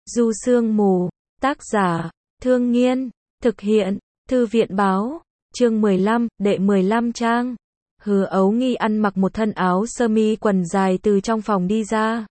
Du Sương Mù, tác giả, Thương Nghiên, thực hiện, Thư viện báo, chương 15, đệ 15 trang. Hứa Ấu Nghi ăn mặc một thân áo sơ mi quần dài từ trong phòng đi ra.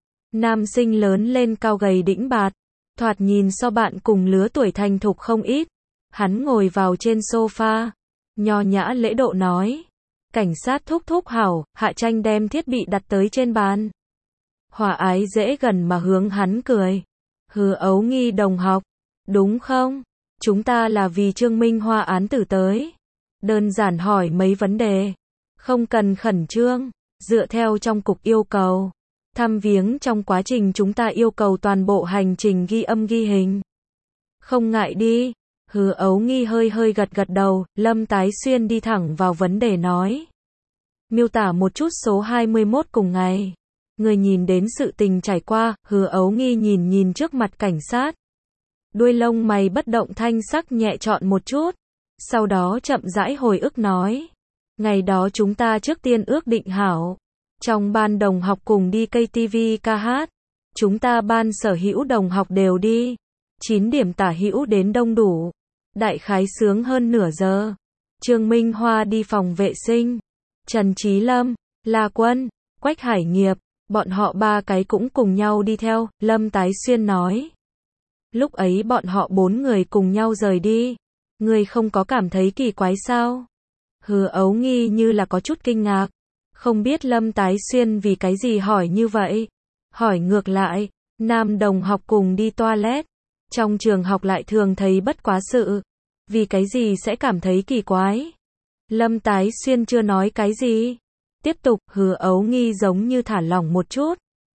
Nam sinh lớn lên cao gầy đĩnh bạt, thoạt nhìn so bạn cùng lứa tuổi thành thục không ít. Hắn ngồi vào trên sofa, nho nhã lễ độ nói. Cảnh sát thúc thúc hảo, Hạ Tranh đem thiết bị đặt tới trên bàn. Hòa ái dễ gần mà hướng hắn cười. Hứa Ấu Nghi đồng học, đúng không? Chúng ta là vì Trương Minh Hoa án tử tới. Đơn giản hỏi mấy vấn đề. Không cần khẩn trương, dựa theo trong cục yêu cầu. Thăm viếng trong quá trình chúng ta yêu cầu toàn bộ hành trình ghi âm ghi hình. Không ngại đi. Hứa Ấu Nghi hơi gật đầu, Lâm Tái Xuyên đi thẳng vào vấn đề nói. Miêu tả một chút số 21 cùng ngày. Người nhìn đến sự tình trải qua, Hứa Ấu Nghi nhìn trước mặt cảnh sát. Đuôi lông mày bất động thanh sắc nhẹ chọn một chút. Sau đó chậm rãi hồi ức nói. Ngày đó chúng ta trước tiên ước định hảo. Trong ban đồng học cùng đi KTV ca hát. Chúng ta ban sở hữu đồng học đều đi. 9 điểm tả hữu đến đông đủ. Đại khái sướng hơn nửa giờ. Trương Minh Hoa đi phòng vệ sinh. Trần Trí Lâm, La Quân, Quách Hải Nghiệp, bọn họ ba cái cũng cùng nhau đi theo, Lâm Tái Xuyên nói. Lúc ấy bọn họ 4 người cùng nhau rời đi. Ngươi không có cảm thấy kỳ quái sao? Hứa Ấu Nghi như là có chút kinh ngạc. Không biết Lâm Tái Xuyên vì cái gì hỏi như vậy. Hỏi ngược lại, nam đồng học cùng đi toilet. Trong trường học lại thường thấy bất quá sự. Vì cái gì sẽ cảm thấy kỳ quái? Lâm Tái Xuyên chưa nói cái gì. Tiếp tục, Hứa Ấu Nghi giống như thả lỏng một chút.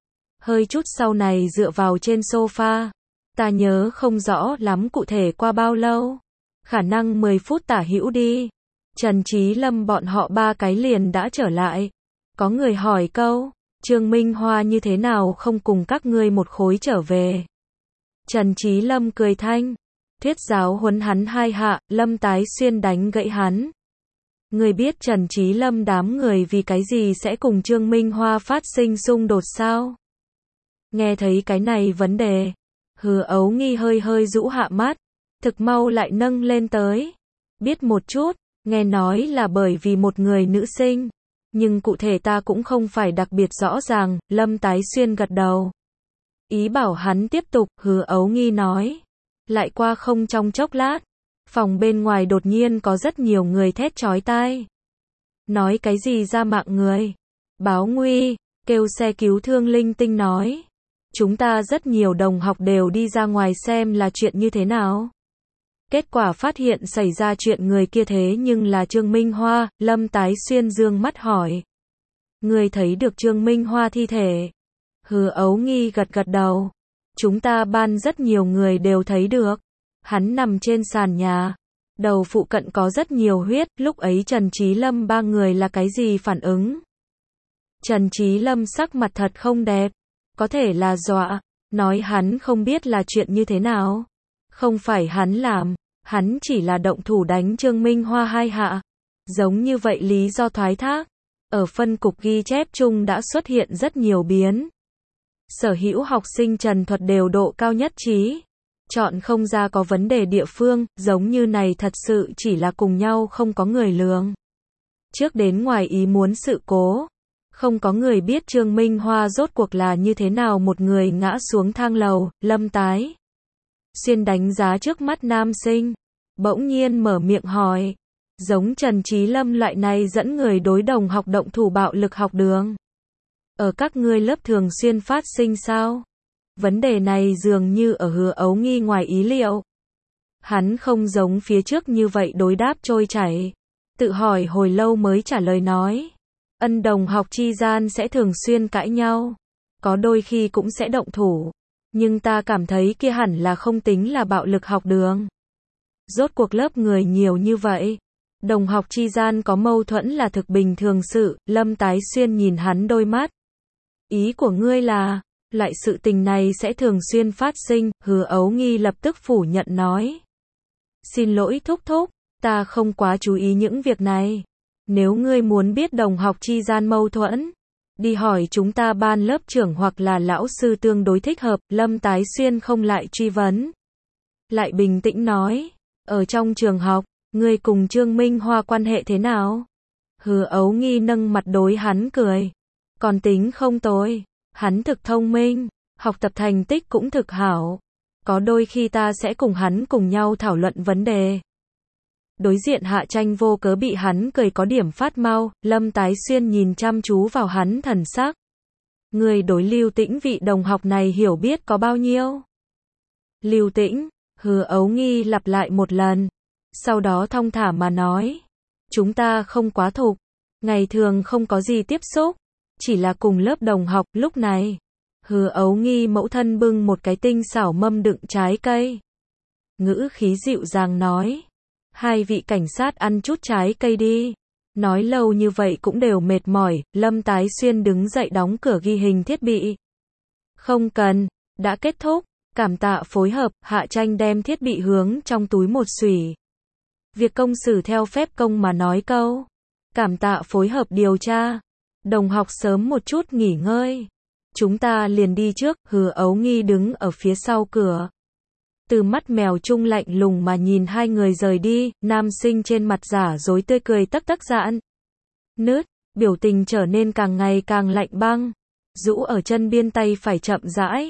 Hơi chút sau này dựa vào trên sofa. Ta nhớ không rõ lắm cụ thể qua bao lâu. Khả năng 10 phút tả hữu đi. Trần Trí Lâm bọn họ ba cái liền đã trở lại. Có người hỏi câu, Trương Minh Hoa như thế nào không cùng các ngươi một khối trở về? Trần Trí Lâm cười thanh. Thuyết giáo huấn hắn 2 hạ, Lâm Tái Xuyên đánh gãy hắn. Người biết Trần Trí Lâm đám người vì cái gì sẽ cùng Trương Minh Hoa phát sinh xung đột sao? Nghe thấy cái này vấn đề, Hứa Ấu Nghi hơi rũ hạ mắt, thực mau lại nâng lên tới. Biết một chút, nghe nói là bởi vì một người nữ sinh, nhưng cụ thể ta cũng không phải đặc biệt rõ ràng, Lâm Tái Xuyên gật đầu. Ý bảo hắn tiếp tục, Hứa Ấu Nghi nói. Lại qua không trong chốc lát, phòng bên ngoài đột nhiên có rất nhiều người thét chói tai. Nói cái gì ra mạng người? Báo nguy, kêu xe cứu thương linh tinh nói. Chúng ta rất nhiều đồng học đều đi ra ngoài xem là chuyện như thế nào. Kết quả phát hiện xảy ra chuyện người kia thế nhưng là Trương Minh Hoa, Lâm Tái Xuyên dương mắt hỏi. Người thấy được Trương Minh Hoa thi thể? Hứa Ấu Nghi gật đầu. Chúng ta ban rất nhiều người đều thấy được. Hắn nằm trên sàn nhà. Đầu phụ cận có rất nhiều huyết, lúc ấy Trần Trí Lâm ba người là cái gì phản ứng? Trần Trí Lâm sắc mặt thật không đẹp. Có thể là dọa, nói hắn không biết là chuyện như thế nào. Không phải hắn làm, hắn chỉ là động thủ đánh Trương Minh Hoa 2 hạ. Giống như vậy lý do thoái thác. Ở phân cục ghi chép chung đã xuất hiện rất nhiều biến. Sở hữu học sinh trần thuật đều độ cao nhất trí. Chọn không ra có vấn đề địa phương, giống như này thật sự chỉ là cùng nhau không có người lường. Trước đến ngoài ý muốn sự cố. Không có người biết Trương Minh Hoa rốt cuộc là như thế nào một người ngã xuống thang lầu, Lâm Tái Xuyên đánh giá trước mắt nam sinh. Bỗng nhiên mở miệng hỏi. Giống Trần Trí Lâm loại này dẫn người đối đồng học động thủ bạo lực học đường. Ở các ngươi lớp thường xuyên phát sinh sao? Vấn đề này dường như ở Hứa Ấu Nghi ngoài ý liệu. Hắn không giống phía trước như vậy đối đáp trôi chảy. Tự hỏi hồi lâu mới trả lời nói. Ân đồng học chi gian sẽ thường xuyên cãi nhau. Có đôi khi cũng sẽ động thủ. Nhưng ta cảm thấy kia hẳn là không tính là bạo lực học đường. Rốt cuộc lớp người nhiều như vậy. Đồng học chi gian có mâu thuẫn là thực bình thường sự, Lâm Tái Xuyên nhìn hắn đôi mắt. Ý của ngươi là, loại sự tình này sẽ thường xuyên phát sinh, Hứa Ấu Nghi lập tức phủ nhận nói. Xin lỗi thúc thúc, ta không quá chú ý những việc này. Nếu ngươi muốn biết đồng học chi gian mâu thuẫn, đi hỏi chúng ta ban lớp trưởng hoặc là lão sư tương đối thích hợp, Lâm Tái Xuyên không lại truy vấn. Lại bình tĩnh nói, ở trong trường học, ngươi cùng Trương Minh Hoa quan hệ thế nào? Hứa Ấu Nghi nâng mặt đối hắn cười. Còn tính không tồi, hắn thực thông minh, học tập thành tích cũng thực hảo. Có đôi khi ta sẽ cùng hắn cùng nhau thảo luận vấn đề. Đối diện Hạ Tranh vô cớ bị hắn cười có điểm phát mau, Lâm Tái Xuyên nhìn chăm chú vào hắn thần sắc. Người đối Lưu Tĩnh vị đồng học này hiểu biết có bao nhiêu? Lưu Tĩnh, Hứa Ấu Nghi lặp lại một lần. Sau đó thong thả mà nói. Chúng ta không quá thục. Ngày thường không có gì tiếp xúc. Chỉ là cùng lớp đồng học lúc này. Hứa Ấu Nghi mẫu thân bưng một cái tinh xảo mâm đựng trái cây. Ngữ khí dịu dàng nói. Hai vị cảnh sát ăn chút trái cây đi. Nói lâu như vậy cũng đều mệt mỏi, Lâm Tái Xuyên đứng dậy đóng cửa ghi hình thiết bị. Không cần, đã kết thúc, cảm tạ phối hợp, Hạ Tranh đem thiết bị hướng trong túi một xủy. Việc công xử theo phép công mà nói câu. Cảm tạ phối hợp điều tra. Đồng học sớm một chút nghỉ ngơi. Chúng ta liền đi trước, Hứa Ấu Nghi đứng ở phía sau cửa. Từ mắt mèo trung lạnh lùng mà nhìn hai người rời đi, nam sinh trên mặt giả dối tươi cười tắc tắc giãn. Nứt, biểu tình trở nên càng ngày càng lạnh băng. Rũ ở chân biên tay phải chậm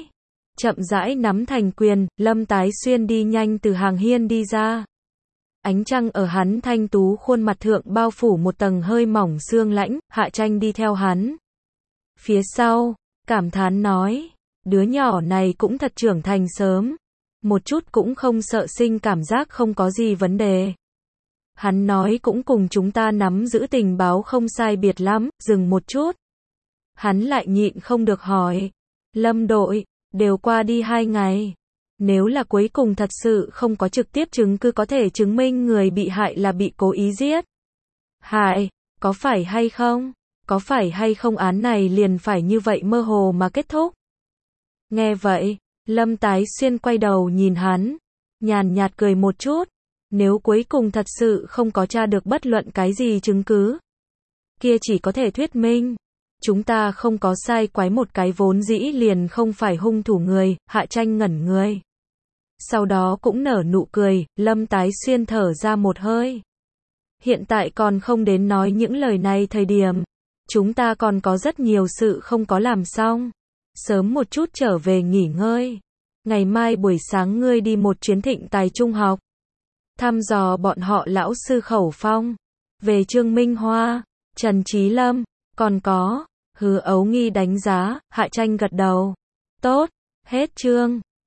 rãi nắm thành quyền, Lâm Tái Xuyên đi nhanh từ hàng hiên đi ra. Ánh trăng ở hắn thanh tú khuôn mặt thượng bao phủ một tầng hơi mỏng sương lãnh, Hạ Tranh đi theo hắn. Phía sau, cảm thán nói, đứa nhỏ này cũng thật trưởng thành sớm. Một chút cũng không sợ sinh cảm giác không có gì vấn đề. Hắn nói cũng cùng chúng ta nắm giữ tình báo không sai biệt lắm, dừng một chút. Hắn lại nhịn không được hỏi. Lâm đội, đều qua đi 2 ngày. Nếu là cuối cùng thật sự không có trực tiếp chứng cứ có thể chứng minh người bị hại là bị cố ý giết. Hại, có phải hay không? Có phải hay không án này liền phải như vậy mơ hồ mà kết thúc? Nghe vậy, Lâm Tái Xuyên quay đầu nhìn hắn, nhàn nhạt cười một chút. Nếu cuối cùng thật sự không có tra được bất luận cái gì chứng cứ, kia chỉ có thể thuyết minh chúng ta không có sai quái một cái vốn dĩ liền không phải hung thủ người. Hạ Tranh ngẩn người. Sau đó cũng nở nụ cười, Lâm Tái Xuyên thở ra một hơi. Hiện tại còn không đến nói những lời này thời điểm. Chúng ta còn có rất nhiều sự không có làm xong. Sớm một chút trở về nghỉ ngơi. Ngày mai buổi sáng ngươi đi một chuyến Thịnh Tài Trung học. Thăm dò bọn họ lão sư khẩu phong. Về Trương Minh Hoa, Trần Trí Lâm, còn có. Hứa Ấu Nghi đánh giá, Hạ Tranh gật đầu. Tốt, hết chương.